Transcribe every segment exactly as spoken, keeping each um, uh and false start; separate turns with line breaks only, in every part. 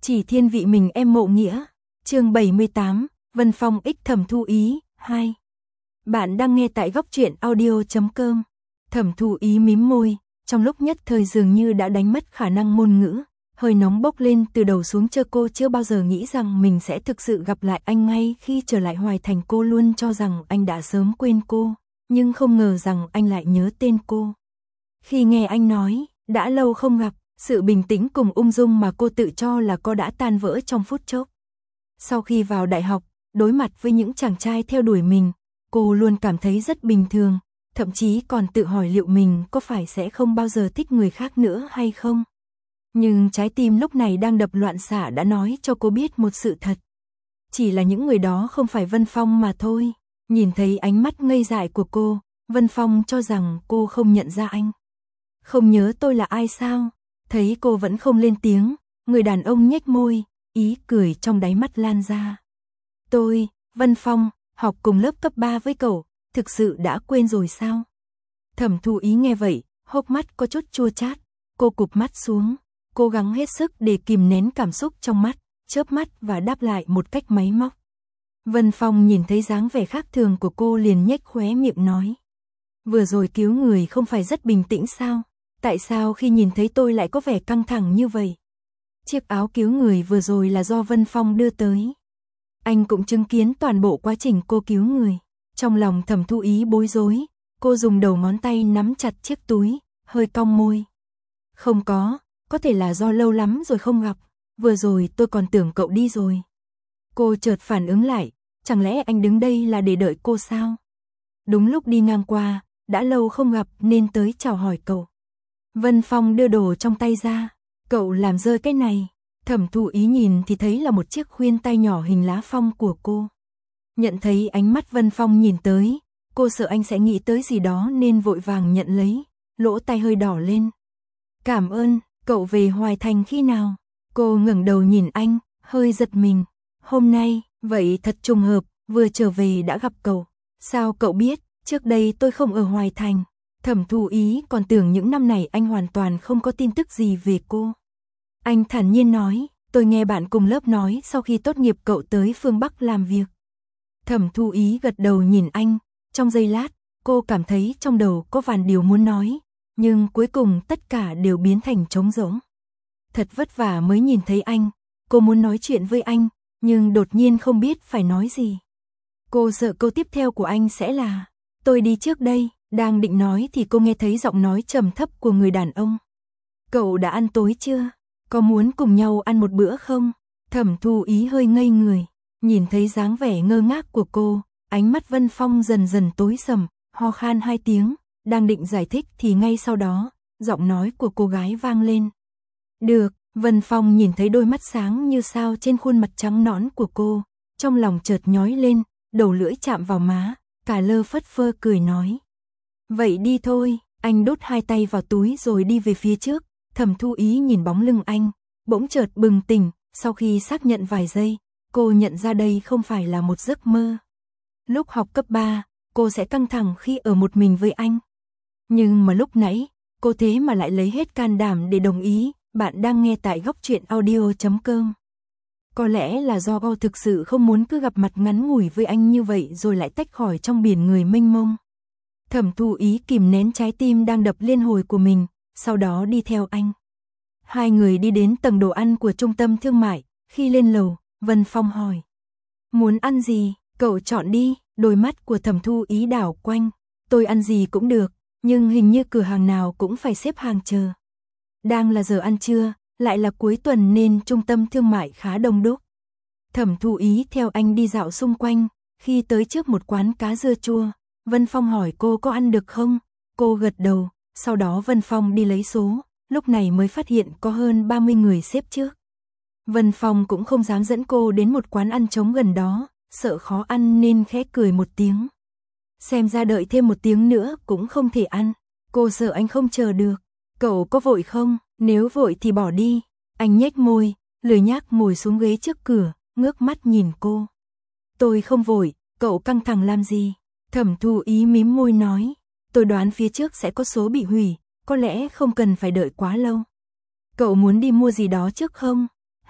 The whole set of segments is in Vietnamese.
Chỉ thiên vị mình em mộ nghĩa. Chương bảy mươi tám, Vân Phong ích Thẩm Thu Ý, hai. Bạn đang nghe tại góc truyện audio chấm com. Thẩm Thu Ý mím môi, trong lúc nhất thời dường như đã đánh mất khả năng ngôn ngữ, hơi nóng bốc lên từ đầu xuống chơ cô chưa bao giờ nghĩ rằng mình sẽ thực sự gặp lại anh ngay khi trở lại Hoài Thành. Cô luôn cho rằng anh đã sớm quên cô, nhưng không ngờ rằng anh lại nhớ tên cô. Khi nghe anh nói, đã lâu không gặp, sự bình tĩnh cùng ung dung mà cô tự cho là có đã tan vỡ trong phút chốc. Sau khi vào đại học, đối mặt với những chàng trai theo đuổi mình, cô luôn cảm thấy rất bình thường, thậm chí còn tự hỏi liệu mình có phải sẽ không bao giờ thích người khác nữa hay không. Nhưng trái tim lúc này đang đập loạn xạ đã nói cho cô biết một sự thật. Chỉ là những người đó không phải Vân Phong mà thôi. Nhìn thấy ánh mắt ngây dại của cô, Vân Phong cho rằng cô không nhận ra anh. Không nhớ tôi là ai sao? Thấy cô vẫn không lên tiếng, người đàn ông nhếch môi, ý cười trong đáy mắt lan ra. Tôi, Vân Phong, học cùng lớp cấp ba với cậu, thực sự đã quên rồi sao? Thẩm Thu Ý nghe vậy, hốc mắt có chút chua chát, cô cụp mắt xuống, cố gắng hết sức để kìm nén cảm xúc trong mắt, chớp mắt và đáp lại một cách máy móc. Vân Phong nhìn thấy dáng vẻ khác thường của cô liền nhếch khóe miệng nói. Vừa rồi cứu người không phải rất bình tĩnh sao? Tại sao khi nhìn thấy tôi lại có vẻ căng thẳng như vậy? Chiếc áo cứu người vừa rồi là do Vân Phong đưa tới. Anh cũng chứng kiến toàn bộ quá trình cô cứu người. Trong lòng Thẩm Thu Ý bối rối, cô dùng đầu ngón tay nắm chặt chiếc túi, hơi cong môi. Không có, có thể là do lâu lắm rồi không gặp, vừa rồi tôi còn tưởng cậu đi rồi. Cô chợt phản ứng lại, chẳng lẽ anh đứng đây là để đợi cô sao? Đúng lúc đi ngang qua, đã lâu không gặp nên tới chào hỏi cậu. Vân Phong đưa đồ trong tay ra, cậu làm rơi cái này. Thẩm Thu Ý nhìn thì thấy là một chiếc khuyên tai nhỏ hình lá phong của cô. Nhận thấy ánh mắt Vân Phong nhìn tới, cô sợ anh sẽ nghĩ tới gì đó nên vội vàng nhận lấy, lỗ tai hơi đỏ lên. Cảm ơn, cậu về Hoài Thành khi nào? Cô ngẩng đầu nhìn anh, hơi giật mình. Hôm nay, vậy thật trùng hợp, vừa trở về đã gặp cậu. Sao cậu biết, trước đây tôi không ở Hoài Thành. Thẩm Thu Ý còn tưởng những năm này anh hoàn toàn không có tin tức gì về cô. Anh thản nhiên nói, tôi nghe bạn cùng lớp nói sau khi tốt nghiệp cậu tới phương Bắc làm việc. Thẩm Thu Ý gật đầu nhìn anh, trong giây lát, cô cảm thấy trong đầu có vạn điều muốn nói, nhưng cuối cùng tất cả đều biến thành trống rỗng. Thật vất vả mới nhìn thấy anh, cô muốn nói chuyện với anh, nhưng đột nhiên không biết phải nói gì. Cô sợ câu tiếp theo của anh sẽ là, tôi đi trước đây. Đang định nói thì cô nghe thấy giọng nói trầm thấp của người đàn ông. Cậu đã ăn tối chưa? Có muốn cùng nhau ăn một bữa không? Thẩm Thu Ý hơi ngây người, nhìn thấy dáng vẻ ngơ ngác của cô, ánh mắt Vân Phong dần dần tối sầm, ho khan hai tiếng, đang định giải thích thì ngay sau đó, giọng nói của cô gái vang lên. Được, Vân Phong nhìn thấy đôi mắt sáng như sao trên khuôn mặt trắng nõn của cô, trong lòng chợt nhói lên, đầu lưỡi chạm vào má, cả lơ phất phơ cười nói. Vậy đi thôi, anh đút hai tay vào túi rồi đi về phía trước. Thẩm Thu Ý nhìn bóng lưng anh, bỗng chợt bừng tỉnh, sau khi xác nhận vài giây, cô nhận ra đây không phải là một giấc mơ. Lúc học cấp ba, cô sẽ căng thẳng khi ở một mình với anh. Nhưng mà lúc nãy, cô thế mà lại lấy hết can đảm để đồng ý. Bạn đang nghe tại góc truyện audio chấm com. Có lẽ là do cô thực sự không muốn cứ gặp mặt ngắn ngủi với anh như vậy rồi lại tách khỏi trong biển người mênh mông. Thẩm Thu Ý kìm nén trái tim đang đập liên hồi của mình, sau đó đi theo anh. Hai người đi đến tầng đồ ăn của trung tâm thương mại, khi lên lầu, Vân Phong hỏi. Muốn ăn gì, cậu chọn đi, đôi mắt của Thẩm Thu Ý đảo quanh. Tôi ăn gì cũng được, nhưng hình như cửa hàng nào cũng phải xếp hàng chờ. Đang là giờ ăn trưa, lại là cuối tuần nên trung tâm thương mại khá đông đúc. Thẩm Thu Ý theo anh đi dạo xung quanh, khi tới trước một quán cá dưa chua. Vân Phong hỏi cô có ăn được không? Cô gật đầu, sau đó Vân Phong đi lấy số, lúc này mới phát hiện có hơn ba mươi người xếp trước. Vân Phong cũng không dám dẫn cô đến một quán ăn trống gần đó, sợ khó ăn nên khẽ cười một tiếng. Xem ra đợi thêm một tiếng nữa cũng không thể ăn, cô sợ anh không chờ được. Cậu có vội không? Nếu vội thì bỏ đi. Anh nhếch môi, lười nhác ngồi xuống ghế trước cửa, ngước mắt nhìn cô. Tôi không vội, cậu căng thẳng làm gì? Thẩm Thu Ý mím môi nói, tôi đoán phía trước sẽ có số bị hủy, có lẽ không cần phải đợi quá lâu. Cậu muốn đi mua gì đó trước không?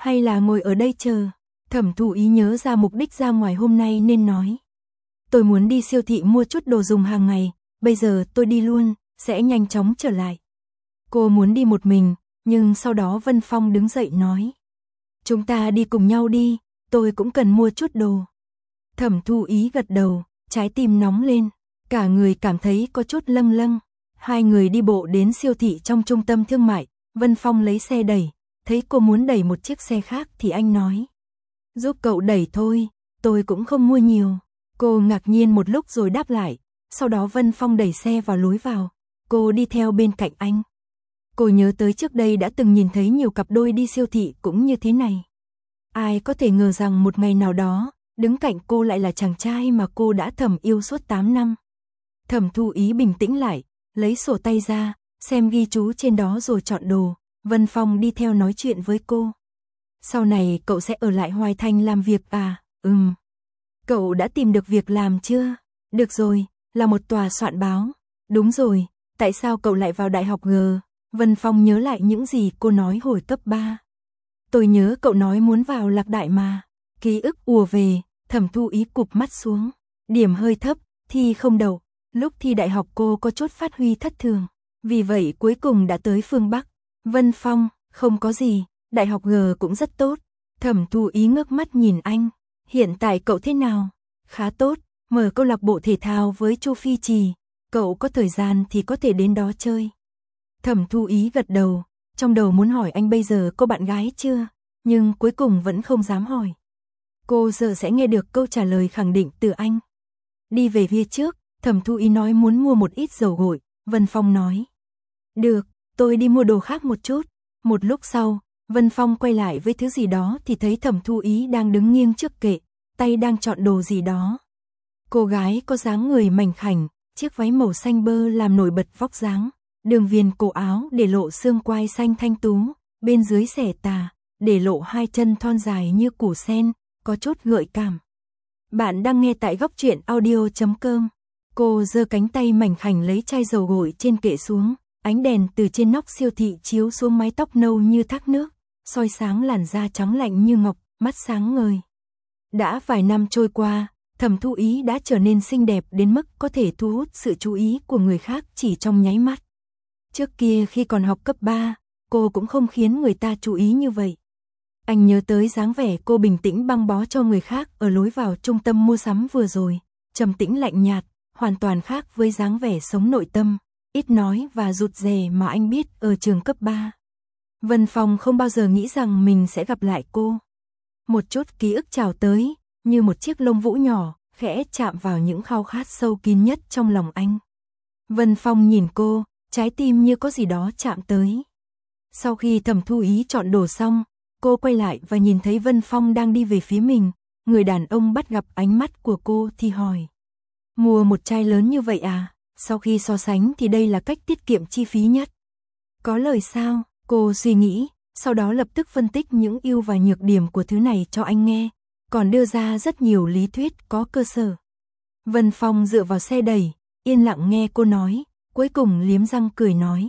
hay là ngồi ở đây chờ? Thẩm Thu Ý nhớ ra mục đích ra ngoài hôm nay nên nói. Tôi muốn đi siêu thị mua chút đồ dùng hàng ngày, bây giờ tôi đi luôn, sẽ nhanh chóng trở lại. Cô muốn đi một mình, nhưng sau đó Vân Phong đứng dậy nói. Chúng ta đi cùng nhau đi, tôi cũng cần mua chút đồ. Thẩm Thu Ý gật đầu, trái tim nóng lên, cả người cảm thấy có chút lâng lâng. Hai người đi bộ đến siêu thị trong trung tâm thương mại, Vân Phong lấy xe đẩy, thấy cô muốn đẩy một chiếc xe khác thì anh nói. Giúp cậu đẩy thôi, tôi cũng không mua nhiều. Cô ngạc nhiên một lúc rồi đáp lại, sau đó Vân Phong đẩy xe vào lối vào, cô đi theo bên cạnh anh. Cô nhớ tới trước đây đã từng nhìn thấy nhiều cặp đôi đi siêu thị cũng như thế này. Ai có thể ngờ rằng một ngày nào đó, đứng cạnh cô lại là chàng trai mà cô đã thầm yêu suốt tám năm. Thẩm Thu Ý bình tĩnh lại, lấy sổ tay ra, xem ghi chú trên đó rồi chọn đồ. Vân Phong đi theo nói chuyện với cô. Sau này cậu sẽ ở lại Hoài Thành làm việc à? Ừm. Cậu đã tìm được việc làm chưa? Được rồi, là một tòa soạn báo. Đúng rồi, tại sao cậu lại vào đại học G? Vân Phong nhớ lại những gì cô nói hồi cấp ba. Tôi nhớ cậu nói muốn vào Lạc Đại mà. Ký ức ùa về, Thẩm Thu Ý cụp mắt xuống. Điểm hơi thấp, thi không đậu. Lúc thi đại học cô có chút phát huy thất thường. Vì vậy cuối cùng đã tới phương Bắc. Vân Phong, không có gì, đại học G cũng rất tốt. Thẩm Thu Ý ngước mắt nhìn anh. Hiện tại cậu thế nào? Khá tốt, mở câu lạc bộ thể thao với Chu Phi Trì. Cậu có thời gian thì có thể đến đó chơi. Thẩm Thu Ý gật đầu, trong đầu muốn hỏi anh bây giờ có bạn gái chưa, nhưng cuối cùng vẫn không dám hỏi. Cô giờ sẽ nghe được câu trả lời khẳng định từ anh. Đi về phía trước, Thẩm Thu Ý nói muốn mua một ít dầu gội, Vân Phong nói. Được, tôi đi mua đồ khác một chút. Một lúc sau, Vân Phong quay lại với thứ gì đó thì thấy Thẩm Thu Ý đang đứng nghiêng trước kệ, tay đang chọn đồ gì đó. Cô gái có dáng người mảnh khảnh, chiếc váy màu xanh bơ làm nổi bật vóc dáng, đường viền cổ áo để lộ xương quai xanh thanh tú, bên dưới xẻ tà, để lộ hai chân thon dài như củ sen, có chút gợi cảm. Bạn đang nghe tại góc truyện audio chấm com. Cô giơ cánh tay mảnh khảnh lấy chai dầu gội trên kệ xuống, ánh đèn từ trên nóc siêu thị chiếu xuống mái tóc nâu như thác nước, soi sáng làn da trắng lạnh như ngọc, mắt sáng ngời. Đã vài năm trôi qua, Thẩm Thu Ý đã trở nên xinh đẹp đến mức có thể thu hút sự chú ý của người khác chỉ trong nháy mắt. Trước kia khi còn học cấp ba, cô cũng không khiến người ta chú ý như vậy. Anh nhớ tới dáng vẻ cô bình tĩnh băng bó cho người khác ở lối vào trung tâm mua sắm vừa rồi, trầm tĩnh lạnh nhạt, hoàn toàn khác với dáng vẻ sống nội tâm, ít nói và rụt rè mà anh biết ở trường cấp ba. Vân Phong không bao giờ nghĩ rằng mình sẽ gặp lại cô. Một chút ký ức trào tới, như một chiếc lông vũ nhỏ, khẽ chạm vào những khao khát sâu kín nhất trong lòng anh. Vân Phong nhìn cô, trái tim như có gì đó chạm tới. Sau khi Thẩm Thu Ý chọn đồ xong, cô quay lại và nhìn thấy Vân Phong đang đi về phía mình. Người đàn ông bắt gặp ánh mắt của cô thì hỏi. Mua một chai lớn như vậy à? Sau khi so sánh thì đây là cách tiết kiệm chi phí nhất. Có lời sao? Cô suy nghĩ, sau đó lập tức phân tích những ưu và nhược điểm của thứ này cho anh nghe, còn đưa ra rất nhiều lý thuyết có cơ sở. Vân Phong dựa vào xe đẩy, yên lặng nghe cô nói, cuối cùng liếm răng cười nói.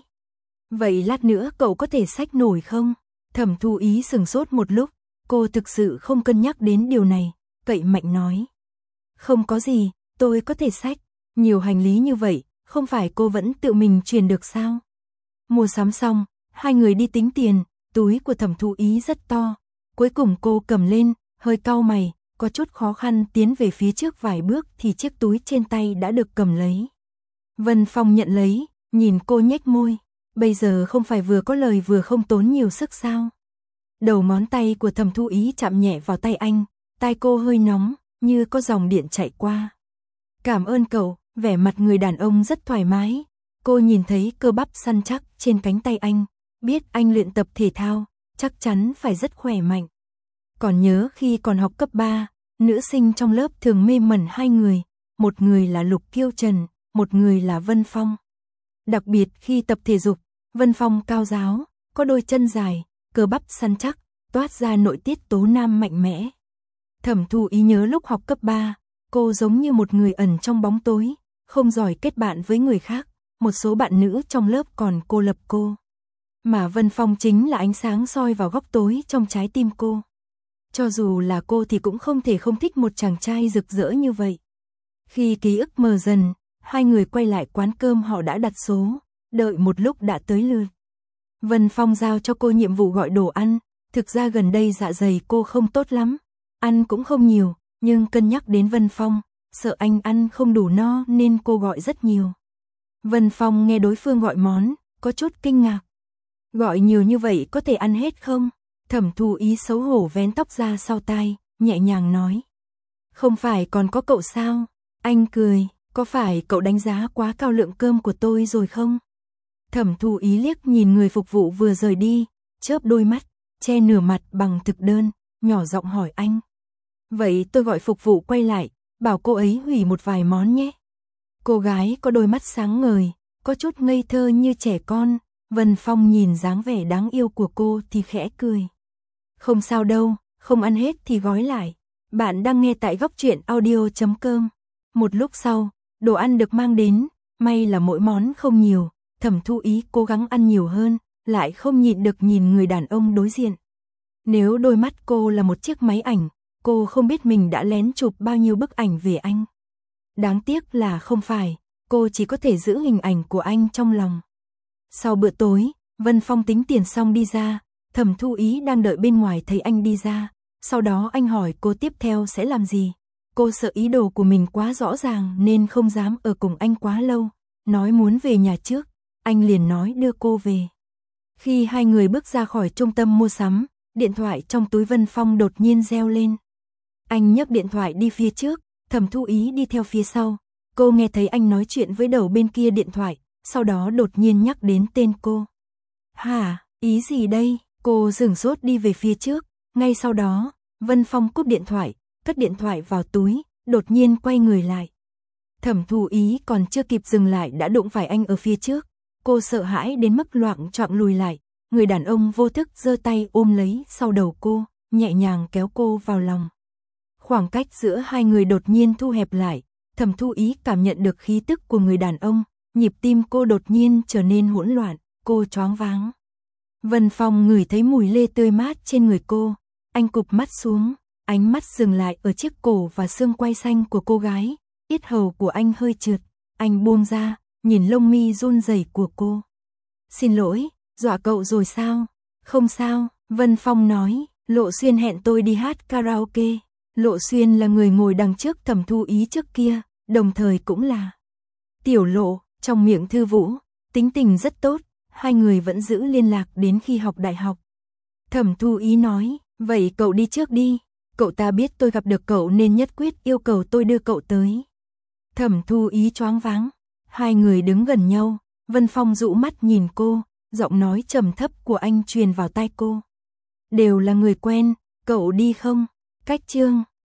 Vậy lát nữa cậu có thể xách nổi không? Thẩm Thu Ý sừng sốt một lúc, cô thực sự không cân nhắc đến điều này, cậy mạnh nói. Không có gì, tôi có thể xách, nhiều hành lý như vậy, không phải cô vẫn tự mình truyền được sao? Mua sắm xong, hai người đi tính tiền, túi của Thẩm Thu Ý rất to, cuối cùng cô cầm lên, hơi cau mày, có chút khó khăn tiến về phía trước vài bước thì chiếc túi trên tay đã được cầm lấy. Vân Phong nhận lấy, nhìn cô nhếch môi, bây giờ không phải vừa có lời vừa không tốn nhiều sức sao? Đầu ngón tay của Thẩm Thu Ý chạm nhẹ vào tay anh, tai cô hơi nóng, như có dòng điện chạy qua. Cảm ơn cậu, vẻ mặt người đàn ông rất thoải mái. Cô nhìn thấy cơ bắp săn chắc trên cánh tay anh, biết anh luyện tập thể thao, chắc chắn phải rất khỏe mạnh. Còn nhớ khi còn học cấp ba, nữ sinh trong lớp thường mê mẩn hai người, một người là Lục Kiêu Trần, một người là Vân Phong. Đặc biệt khi tập thể dục, Vân Phong cao ráo, có đôi chân dài, cơ bắp săn chắc, toát ra nội tiết tố nam mạnh mẽ. Thẩm Thu Ý nhớ lúc học cấp ba, cô giống như một người ẩn trong bóng tối, không giỏi kết bạn với người khác, một số bạn nữ trong lớp còn cô lập cô. Mà Vân Phong chính là ánh sáng soi vào góc tối trong trái tim cô. Cho dù là cô thì cũng không thể không thích một chàng trai rực rỡ như vậy. Khi ký ức mờ dần, hai người quay lại quán cơm họ đã đặt số, đợi một lúc đã tới lượt. Vân Phong giao cho cô nhiệm vụ gọi đồ ăn, thực ra gần đây dạ dày cô không tốt lắm, ăn cũng không nhiều, nhưng cân nhắc đến Vân Phong, sợ anh ăn không đủ no nên cô gọi rất nhiều. Vân Phong nghe đối phương gọi món, có chút kinh ngạc. Gọi nhiều như vậy có thể ăn hết không? Thẩm Thu Ý xấu hổ vén tóc ra sau tai, nhẹ nhàng nói. Không phải còn có cậu sao? Anh cười, có phải cậu đánh giá quá cao lượng cơm của tôi rồi không? Thẩm Thu Ý liếc nhìn người phục vụ vừa rời đi, chớp đôi mắt, che nửa mặt bằng thực đơn, nhỏ giọng hỏi anh. Vậy tôi gọi phục vụ quay lại, bảo cô ấy hủy một vài món nhé. Cô gái có đôi mắt sáng ngời, có chút ngây thơ như trẻ con, Vân Phong nhìn dáng vẻ đáng yêu của cô thì khẽ cười. Không sao đâu, không ăn hết thì gói lại. Bạn đang nghe tại góc truyện audio chấm com. Một lúc sau, đồ ăn được mang đến, may là mỗi món không nhiều, Thẩm Thu Ý cố gắng ăn nhiều hơn, lại không nhịn được nhìn người đàn ông đối diện. Nếu đôi mắt cô là một chiếc máy ảnh, cô không biết mình đã lén chụp bao nhiêu bức ảnh về anh. Đáng tiếc là không phải, cô chỉ có thể giữ hình ảnh của anh trong lòng. Sau bữa tối, Vân Phong tính tiền xong đi ra, Thẩm Thu Ý đang đợi bên ngoài thấy anh đi ra, sau đó anh hỏi cô tiếp theo sẽ làm gì. Cô sợ ý đồ của mình quá rõ ràng nên không dám ở cùng anh quá lâu, nói muốn về nhà trước, anh liền nói đưa cô về. Khi hai người bước ra khỏi trung tâm mua sắm, điện thoại trong túi Vân Phong đột nhiên reo lên. Anh nhấc điện thoại đi phía trước, Thẩm Thu Ý đi theo phía sau. Cô nghe thấy anh nói chuyện với đầu bên kia điện thoại, sau đó đột nhiên nhắc đến tên cô. Hả, ý gì đây? Cô sửng sốt đi về phía trước, ngay sau đó, Vân Phong cúp điện thoại, cất điện thoại vào túi, đột nhiên quay người lại. Thẩm Thu Ý còn chưa kịp dừng lại đã đụng phải anh ở phía trước. Cô sợ hãi đến mức loạng choạng lùi lại, người đàn ông vô thức giơ tay ôm lấy sau đầu cô, nhẹ nhàng kéo cô vào lòng. Khoảng cách giữa hai người đột nhiên thu hẹp lại, Thẩm Thu Ý cảm nhận được khí tức của người đàn ông, nhịp tim cô đột nhiên trở nên hỗn loạn, cô choáng váng. Vân Phong ngửi thấy mùi lê tươi mát trên người cô, anh cụp mắt xuống, ánh mắt dừng lại ở chiếc cổ và xương quai xanh của cô gái, yết hầu của anh hơi trượt, anh buông ra, nhìn lông mi run rẩy của cô. Xin lỗi, dọa cậu rồi sao? Không sao, Vân Phong nói, Lộ Xuyên hẹn tôi đi hát karaoke. Lộ Xuyên là người ngồi đằng trước Thẩm Thu Ý trước kia, đồng thời cũng là Tiểu Lộ, trong miệng Thư Vũ, tính tình rất tốt, hai người vẫn giữ liên lạc đến khi học đại học. Thẩm Thu Ý nói, vậy cậu đi trước đi, cậu ta biết tôi gặp được cậu nên nhất quyết yêu cầu tôi đưa cậu tới. Thẩm Thu Ý choáng váng, hai người đứng gần nhau, Vân Phong dụ mắt nhìn cô, giọng nói trầm thấp của anh truyền vào tai cô. Đều là người quen, cậu đi không? Cách chương